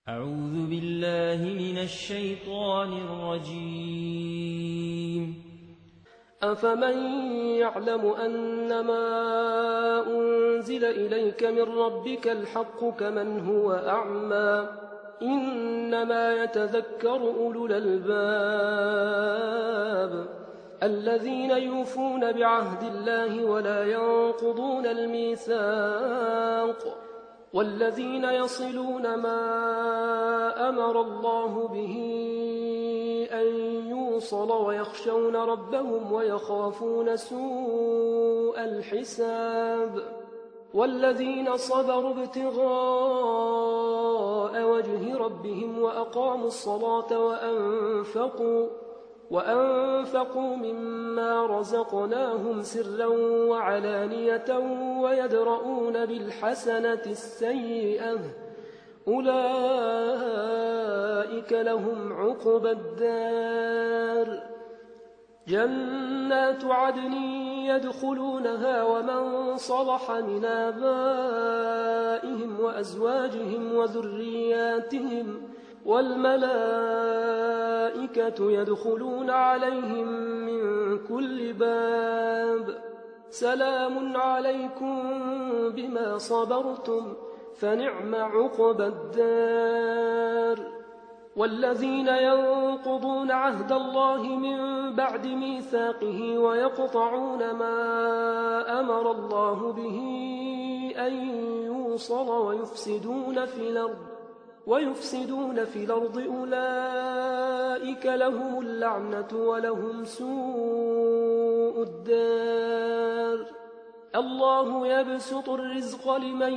أعوذ بالله من الشيطان الرجيم. أفمن يعلم أنما أنزل إليك من ربك الحق كمن هو أعمى إنما يتذكر أولو الألباب الذين يوفون بعهد الله ولا ينقضون الميثاق والذين يصلون ما أمر الله به أن يوصل ويخشون ربهم ويخافون سوء الحساب والذين صبروا ابتغاء وجه ربهم وأقاموا الصلاة وأنفقوا مما رزقناهم سرا وعلانية ويدرؤون بالحسنة السيئة أولئك لهم عقبى الدار جنات عدن يدخلونها ومن صلح من آبائهم وأزواجهم وذرياتهم والملائكة يدخلون عليهم من كل باب سلام عليكم بما صبرتم فنعم عقبى الدار والذين ينقضون عهد الله من بعد ميثاقه ويقطعون ما أمر الله به أن يوصل ويفسدون في الأرض أولئك لهم اللعنة ولهم سوء الدار الله يبسط الرزق لمن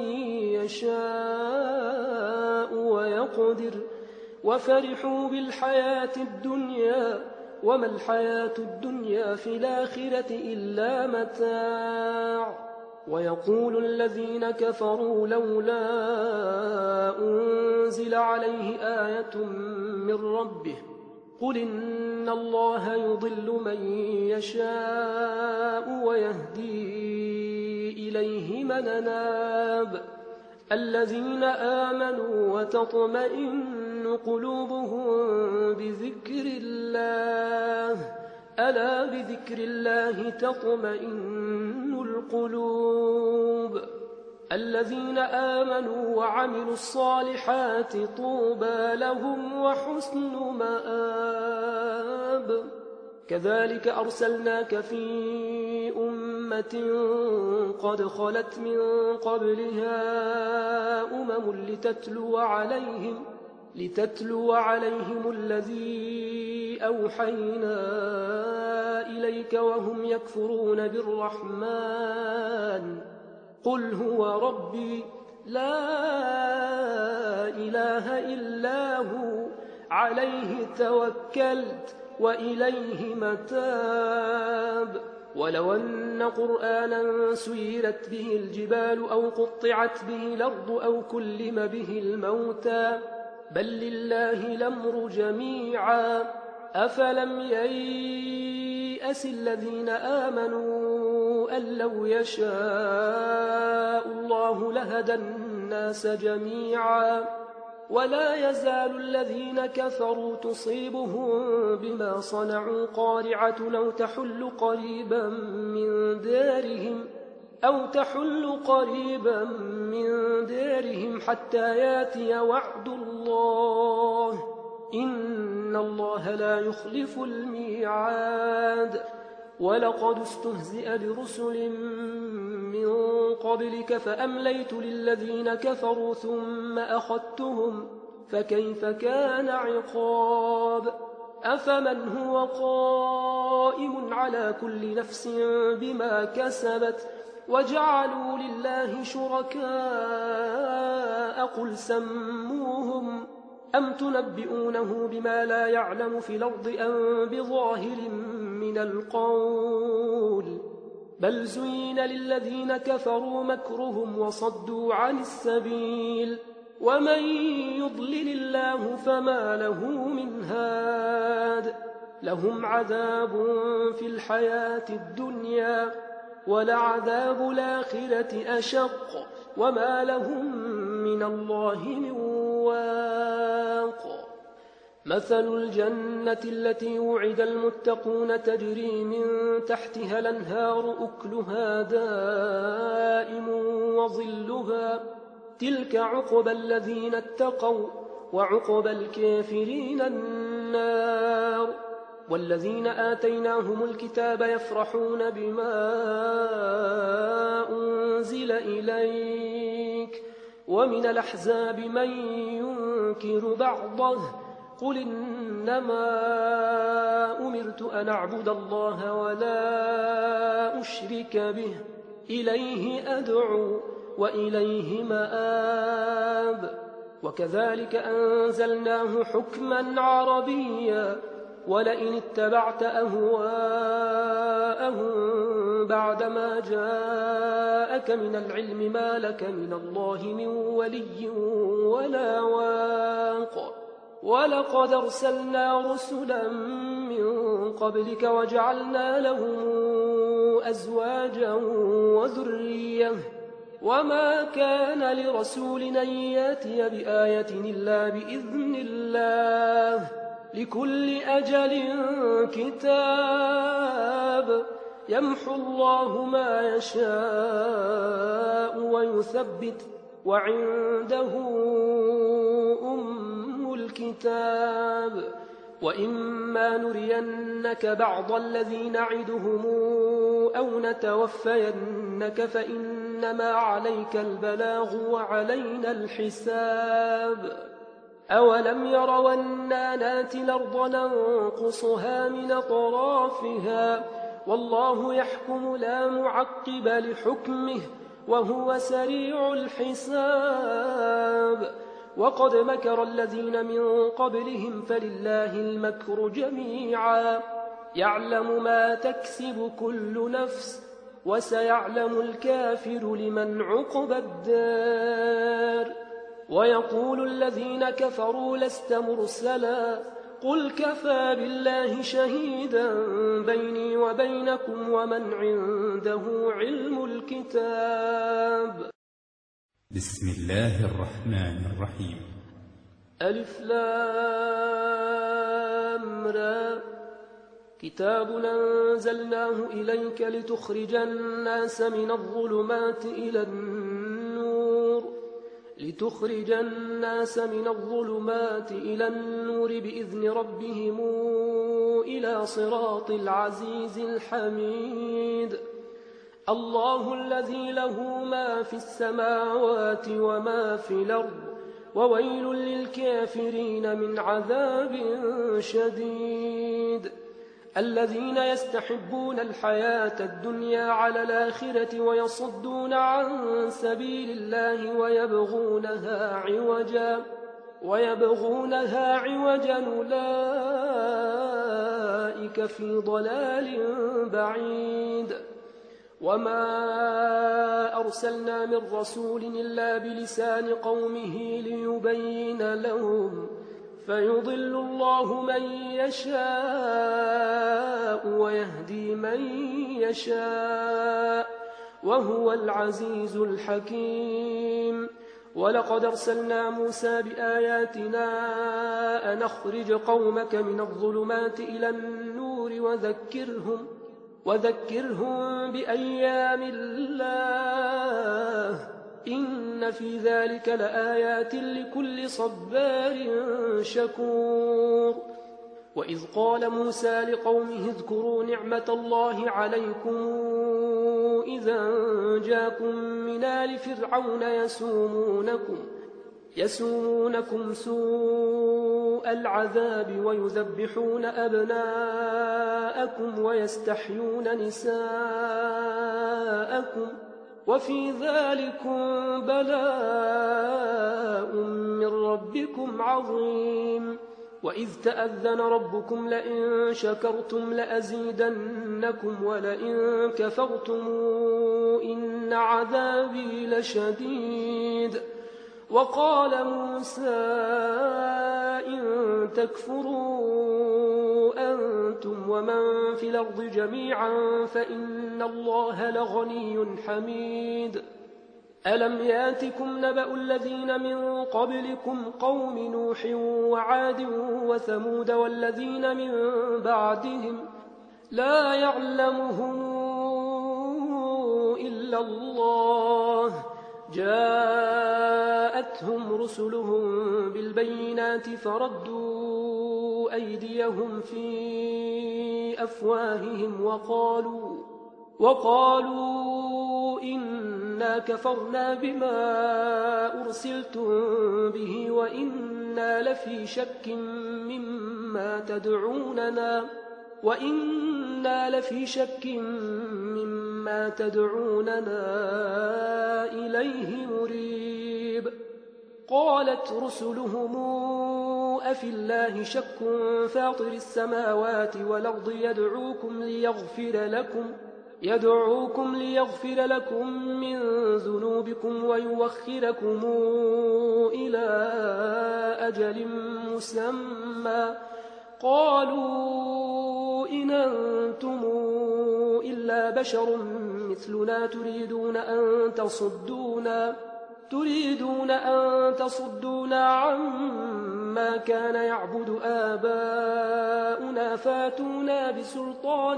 يشاء ويقدر وفرحوا بالحياة الدنيا وما الحياة الدنيا في الآخرة إلا متاع ويقول الذين كفروا لولا أنزل عليه آية من ربه قل إن الله يضل من يشاء ويهدي إليه من أناب الذين آمنوا وتطمئن قلوبهم بذكر الله ألا بذكر الله تطمئن القلوب الذين آمنوا وعملوا الصالحات طوبى لهم وحسن مآب كذلك أرسلناك في أمة قد خلت من قبلها لتتلو عليهم الذي أوحينا إليك وهم يكفرون بالرحمن قل هو ربي لا إله إلا هو عليه توكلت وإليه متاب ولو أن قرآنا سيرت به الجبال أو قطعت به الأرض أو كلم به الموتى بل لله الأمر جميعا أفلم ييأس الذين آمنوا أن لو يشاء الله لهدى الناس جميعا ولا يزال الذين كفروا تصيبهم بما صنعوا قارعة أو تحل قريبا من دارهم حتى ياتي وعد الله إن الله لا يخلف الميعاد ولقد استهزئ برسل من قبلك فأمليت للذين كفروا ثم أخذتهم فكيف كان عقاب أفمن هو قائم على كل نفس بما كسبت وجعلوا لله شركاء قل سموهم أم تنبئونه بما لا يعلم في الأرض أم بظاهر من القول بل زين للذين كفروا مكرهم وصدوا عن السبيل ومن يضلل الله فما له من هاد لهم عذاب في الحياة الدنيا ولعذاب الآخرة أشق وما لهم من الله من واق مثل الجنة التي وعد المتقون تجري من تحتها الأنهار أكلها دائم وظلها تلك عقبى الذين اتقوا وعقبى الكافرين النار والذين آتيناهم الكتاب يفرحون بما أنزل إليك ومن الأحزاب من ينكر بعضه قل إنما أمرت أن أعبد الله ولا أشرك به إليه أدعو وإليه مآب وكذلك أنزلناه حكما عربيا ولئن اتبعت أهواءهم بعدما جاءك من العلم ما لك من الله من ولي ولا واق ولقد أرسلنا رسلا من قبلك وجعلنا لهم أزواجا وذرية وما كان لرسول أن يأتي بآية إلا بإذن الله لكل أجل كتاب يمحو الله ما يشاء ويثبت وعنده أم الكتاب وإما نرينك بعض الذي نعدهم أو نتوفينك فإنما عليك البلاغ وعلينا الحساب أولم يروا أنا ناتي الأرض ننقصها من أطرافها والله يحكم لا معقب لحكمه وهو سريع الحساب وقد مكر الذين من قبلهم فلله المكر جميعا يعلم ما تكسب كل نفس وسيعلم الكافر لمن عقبى الدار ويقول الذين كفروا لست مرسلا قل كفى بالله شهيدا بيني وبينكم ومن عنده علم الكتاب بسم الله الرحمن الرحيم ألف لام را كتاب أنزلناه إليك لتخرج الناس من الظلمات إلى النور بإذن ربهم إلى صراط العزيز الحميد الله الذي له ما في السماوات وما في الأرض وويل للكافرين من عذاب شديد الذين يستحبون الحياة الدنيا على الآخرة ويصدون عن سبيل الله ويبغونها عوجا أولئك في ضلال بعيد وما أرسلنا من رسول إلا بلسان قومه ليبين لهم فيضل الله من يشاء ويهدي من يشاء وهو العزيز الحكيم ولقد أرسلنا موسى بآياتنا أن أخرج قومك من الظلمات إلى النور وذكرهم بأيام الله إن في ذلك لآيات لكل صبار شكور وإذ قال موسى لقومه اذكروا نعمة الله عليكم إذا جاءكم من آل فرعون يسومونكم سوء العذاب ويذبحون أبناءكم ويستحيون نساءكم وفي ذلكم بلاء من ربكم عظيم وإذ تأذن ربكم لئن شكرتم لأزيدنكم ولئن كفرتم إن عذابي لشديد وقال موسى إن تكفروا أنتم ومن في الأرض جميعا فإن الله لغني حميد ألم ياتكم نبأ الذين من قبلكم قوم نوح وعاد وثمود والذين من بعدهم لا يعلمهم إلا الله جاءتهم رسلهم بالبينات فردوا أيديهم في أفواههم وقالوا إنا كفرنا بما أرسلتم به وإنا لفي شك مما تدعوننا إليه مريب. قالت رسلهم أفي الله شك فاطر السماوات والأرض يدعوكم ليغفر لكم من ذنوبكم ويوخركم إلى أجل مسمى قالوا إن أنتم إلا بشر مثلنا تريدون أن تصدونا عما كان يعبد آباؤنا فاتونا بسلطان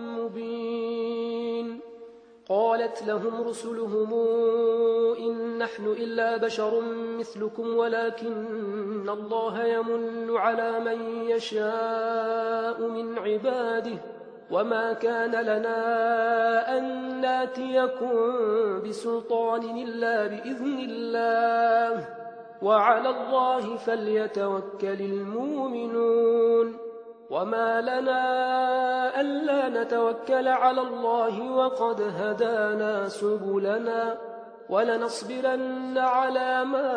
مبين. قالت لهم رسلهم إن نحن إلا بشر مثلكم ولكن الله يمن على من يشاء من عباده وما كان لنا أن ناتيكم بسلطان إلا بإذن الله وعلى الله فليتوكل المؤمنون. وما لنا ألا نتوكل على الله وقد هدانا سبلنا ولنصبرن على ما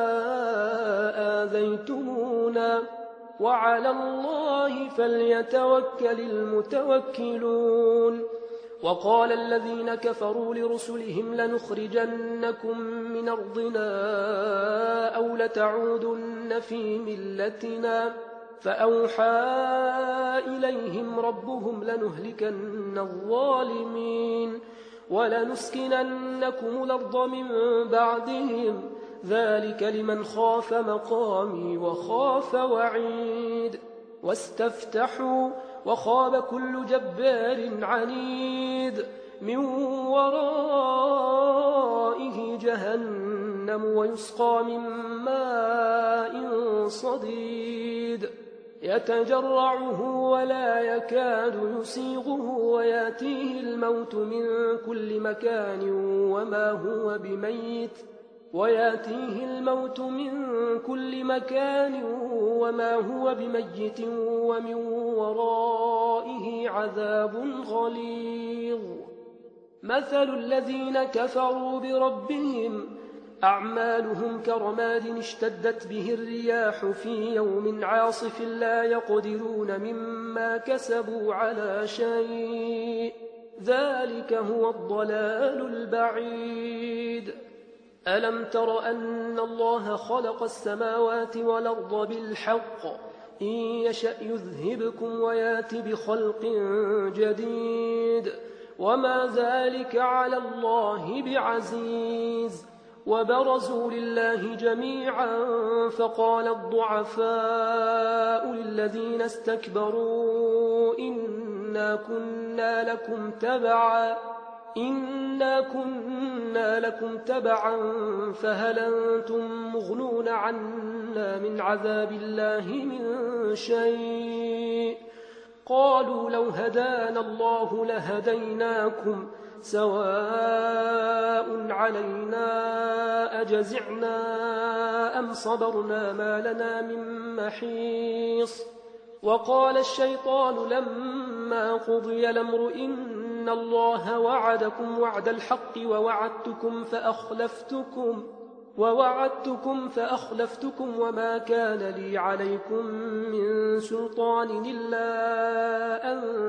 آذيتمونا وعلى الله فليتوكل المتوكلون. وقال الذين كفروا لرسلهم لنخرجنكم من أرضنا أو لتعودن في ملتنا فأوحى إليهم ربهم لنهلكن الظالمين ولنسكننكم الأرض من بعدهم ذلك لمن خاف مقامي وخاف وعيد. واستفتحوا وخاب كل جبار عنيد من ورائه جهنم ويسقى من ماء صديد يتجرعه ولا يكاد يسيغه وياتيه الموت من كل مكان وما هو بميت ومن ورائه عذاب غليظ. مثل الذين كفروا بربهم أعمالهم كرماد اشتدت به الرياح في يوم عاصف لا يقدرون مما كسبوا على شيء ذلك هو الضلال البعيد. ألم تر أن الله خلق السماوات والأرض بالحق إن يشأ يذهبكم ويات بخلق جديد وما ذلك على الله بعزيز. وبرزوا لله جميعا فقال الضعفاء للذين استكبروا إنا كنا لكم تبعا فهل أنتم مغنون عنا من عذاب الله من شيء. قالوا لو هدانا الله لهديناكم سواء علينا أجزعنا أم صبرنا ما لنا من محيص. وقال الشيطان لما قضي الأمر إن الله وعدكم وعد الحق ووعدتكم فأخلفتكم وما كان لي عليكم من سلطان إلا أن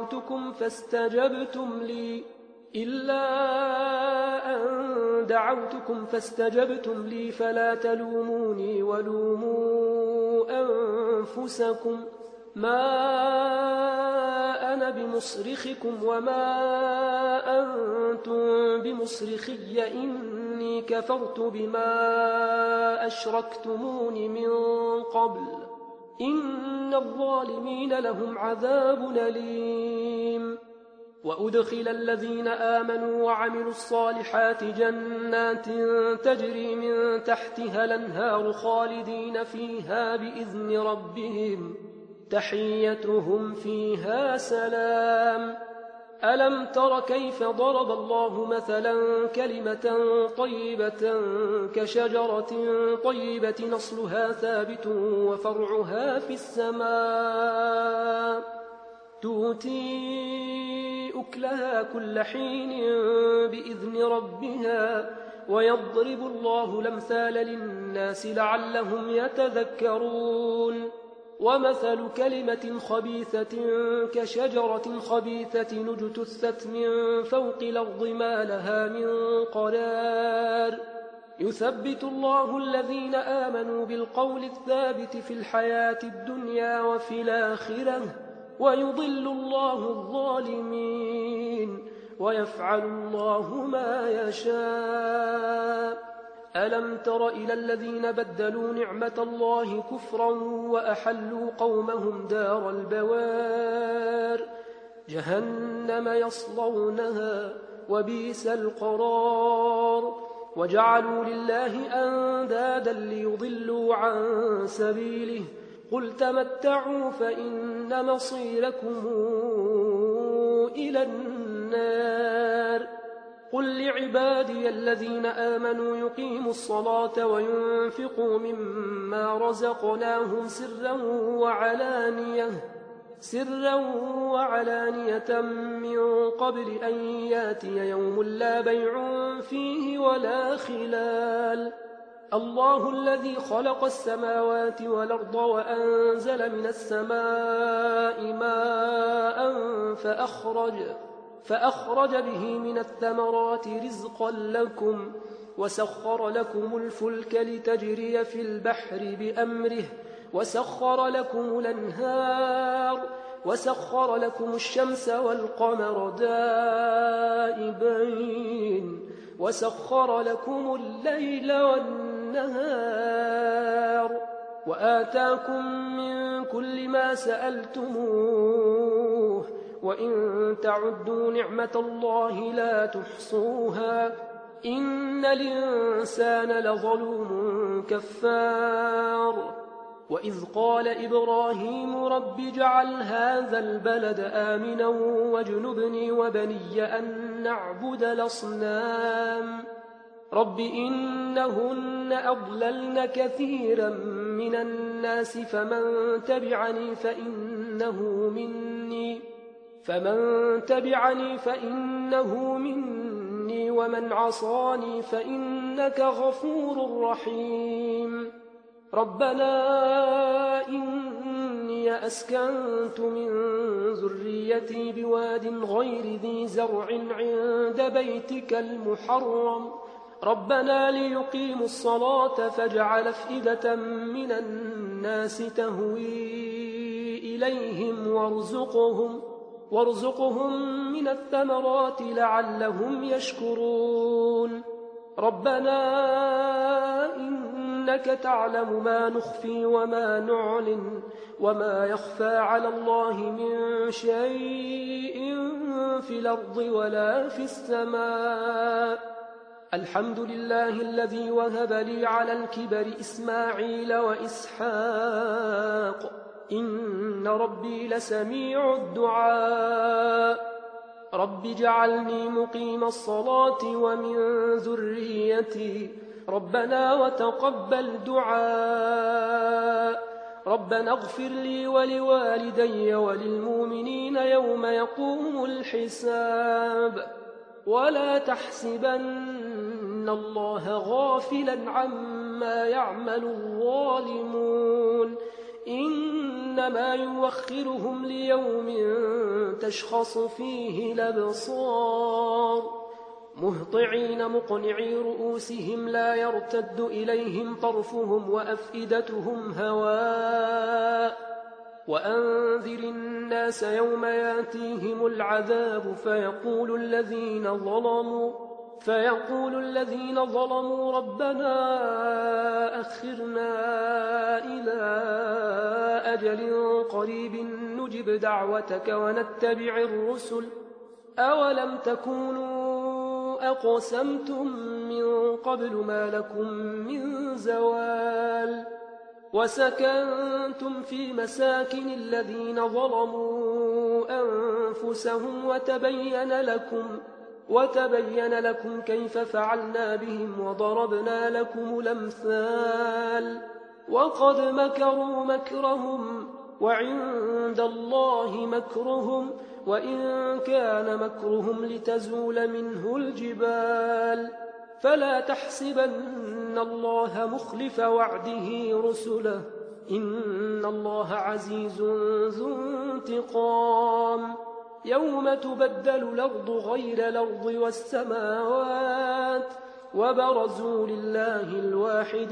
دعوتكم فاستجبتم لي فلا تلوموني ولوموا أنفسكم ما أنا بمصرخكم وما أنتم بمصرخي إني إني كفرت بما أشركتمون من قبل إن الظالمين لهم عذاب أليم. وأدخل الذين آمنوا وعملوا الصالحات جنات تجري من تحتها الأنهار خالدين فيها بإذن ربهم تحيتهم فيها سلام. ألم تر كيف ضرب الله مثلا كلمة طيبة كشجرة طيبة نصلها ثابت وفرعها في السماء تؤتي أكلها كل حين بإذن ربها ويضرب الله الأمثال للناس لعلهم يتذكرون. ومثل كلمة خبيثة كشجرة خبيثة اجتثت من فوق الأرض ما لها من قرار يثبت الله الذين آمنوا بالقول الثابت في الحياة الدنيا وفي الآخرة ويضل الله الظالمين ويفعل الله ما يشاء. ألم تر إلى الذين بدلوا نعمة الله كفرا وأحلوا قومهم دار البوار جهنم يصلونها وبئس القرار وجعلوا لله أندادا ليضلوا عن سبيله قل تمتعوا فإن مصيركم إلى النار. قل لعبادي الذين آمنوا يقيموا الصلاة وينفقوا مما رزقناهم سرا وعلانية من قبل أن ياتي يوم لا بيع فيه ولا خلال. الله الذي خلق السماوات والأرض وأنزل من السماء ماء فأخرج به من الثمرات رزقا لكم وسخر لكم الفلك لتجري في البحر بأمره وسخر لكم الأنهار وسخر لكم الشمس والقمر دائبين وسخر لكم الليل والنهار وآتاكم من كل ما سألتموه وإن تعدوا نعمة الله لا تحصوها إن الإنسان لظلوم كفار. وإذ قال إبراهيم رب اجعل هذا البلد آمنا واجنبني وبني أن نعبد الأصنام رب إنهن أضللن كثيرا من الناس فمن تبعني فإنه مني ومن عصاني فإنك غفور رحيم. ربنا إني أسكنت من ذريتي بواد غير ذي زرع عند بيتك المحرم ربنا ليقيموا الصلاة فاجعل أفئدة من الناس تهوي إليهم وارزقهم من الثمرات لعلهم يشكرون. ربنا إنك تعلم ما نخفي وما نعلن وما يخفى على الله من شيء في الأرض ولا في السماء. الحمد لله الذي وهب لي على الكبر إسماعيل وإسحاق إن ربي لسميع الدعاء. رب اجعلني مقيم الصلاة ومن ذريتي ربنا وتقبل دعاء. ربنا اغفر لي ولوالدي وللمؤمنين يوم يقوم الحساب. ولا تحسبن الله غافلا عما يعمل الظالمون إنما يوخرهم ليوم تشخص فيه الأبصار مهطعين مقنعي رؤوسهم لا يرتد إليهم طرفهم وأفئدتهم هواء. وأنذر الناس يوم ياتيهم العذاب فيقول فيقول الذين ظلموا ربنا أخرنا إلى أجل قريب نجب دعوتك ونتبع الرسل أولم تكونوا أقسمتم من قبل ما لكم من زوال وسكنتم في مساكن الذين ظلموا أنفسهم وتبين لكم كيف فعلنا بهم وضربنا لكم الأمثال وقد مكروا مكرهم وعند الله مكرهم وإن كان مكرهم لتزول منه الجبال فلا تحسبن الله مخلف وعده رسله إن الله عزيز ذو انتقام يوم تبدل الأرض غير الأرض والسماوات وبرزوا لله الواحد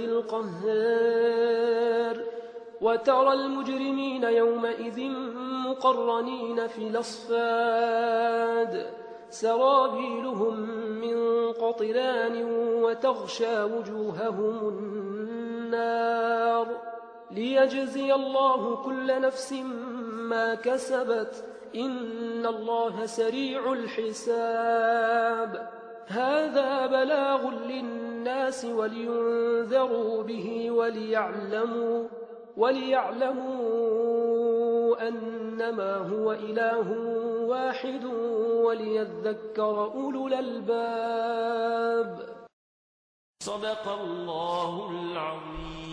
القهار وترى المجرمين يومئذ مقرنين في الأصفاد سرابيلهم من قطران وتغشى وجوههم النار ليجزي الله كل نفس ما كسبت إن الله سريع الحساب هذا بلاغ للناس ولينذروا به وليعلموا أنما هو إله واحد وليذكر أولو الألباب. صدق الله العظيم.